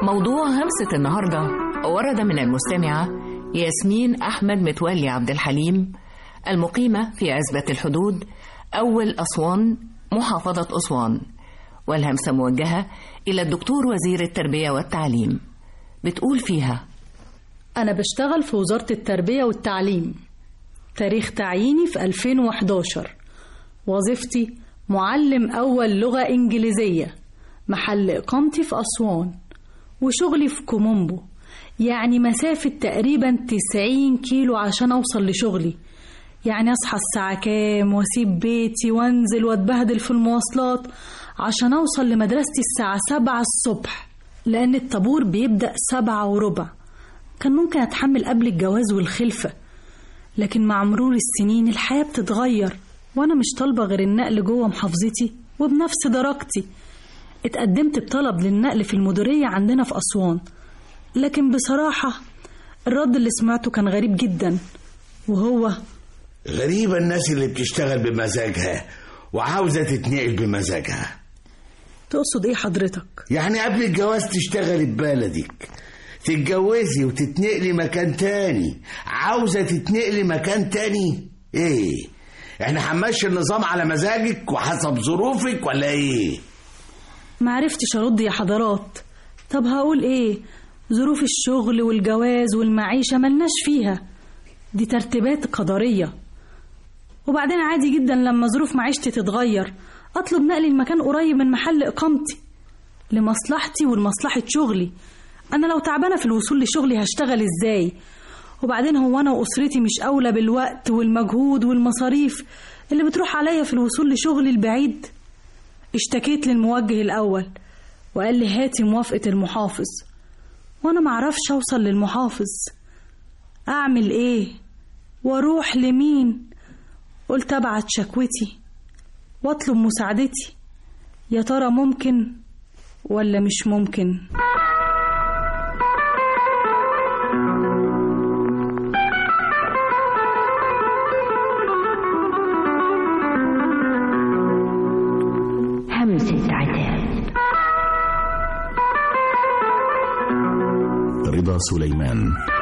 موضوع همسة النهاردة ورد من المستمعة ياسمين أحمد متولي عبد الحليم، المقيمة في عزبة الحدود، أول أسوان، محافظة أسوان، والهمسة موجهة إلى الدكتور وزير التربية والتعليم. بتقول فيها: أنا بشتغل في وزارة التربية والتعليم، تاريخ تعييني في 2011، وظيفتي معلم أول لغة إنجليزية، محل إقامتي في أسوان، وشغلي في كومومبو، يعني مسافة تقريبا 90 كيلو عشان أوصل لشغلي. يعني أصحى الساعة كام وأسيب بيتي وأنزل وأتبهدل في المواصلات عشان أوصل لمدرستي الساعة 7 الصبح، لأن الطابور بيبدأ 7:15. كان ممكن أتحمل قبل الجواز والخلفة، لكن مع مرور السنين الحياة بتتغير، وأنا مش طالبة غير النقل جوه محافظتي وبنفس درجتي. اتقدمت بطلب للنقل في المديرية عندنا في أسوان، لكن بصراحة الرد اللي سمعته كان غريب جدا، وهو: غريبة الناس اللي بتشتغل بمزاجها وعاوزة تتنقل بمزاجها. تقصد ايه حضرتك؟ يعني قبل الجواز تشتغلي ببلدك، تتجوزي وتتنقلي مكان تاني، عاوزة تتنقلي مكان تاني؟ ايه، احنا هنمشي النظام على مزاجك وحسب ظروفك ولا ايه؟ معرفتش ارد يا حضرات. طب هقول ايه؟ ظروف الشغل والجواز والمعيشة ملناش فيها، دي ترتيبات قدرية. وبعدين عادي جدا لما ظروف معيشتي تتغير اطلب نقلي المكان قريب من محل اقامتي لمصلحتي ولمصلحة شغلي. انا لو تعبانة في الوصول لشغلي هشتغل ازاي؟ وبعدين هو انا واسرتي مش اولى بالوقت والمجهود والمصاريف اللي بتروح عليا في الوصول لشغلي البعيد؟ اشتكيت للموجه الاول وقال لي هاتي موافقة المحافظ، وانا معرفش اوصل للمحافظ. اعمل ايه واروح لمين؟ قلت ابعت شكوتي واطلب مساعدتي، يا ترى ممكن ولا مش ممكن؟ همسة عتاب. رضا سليمان.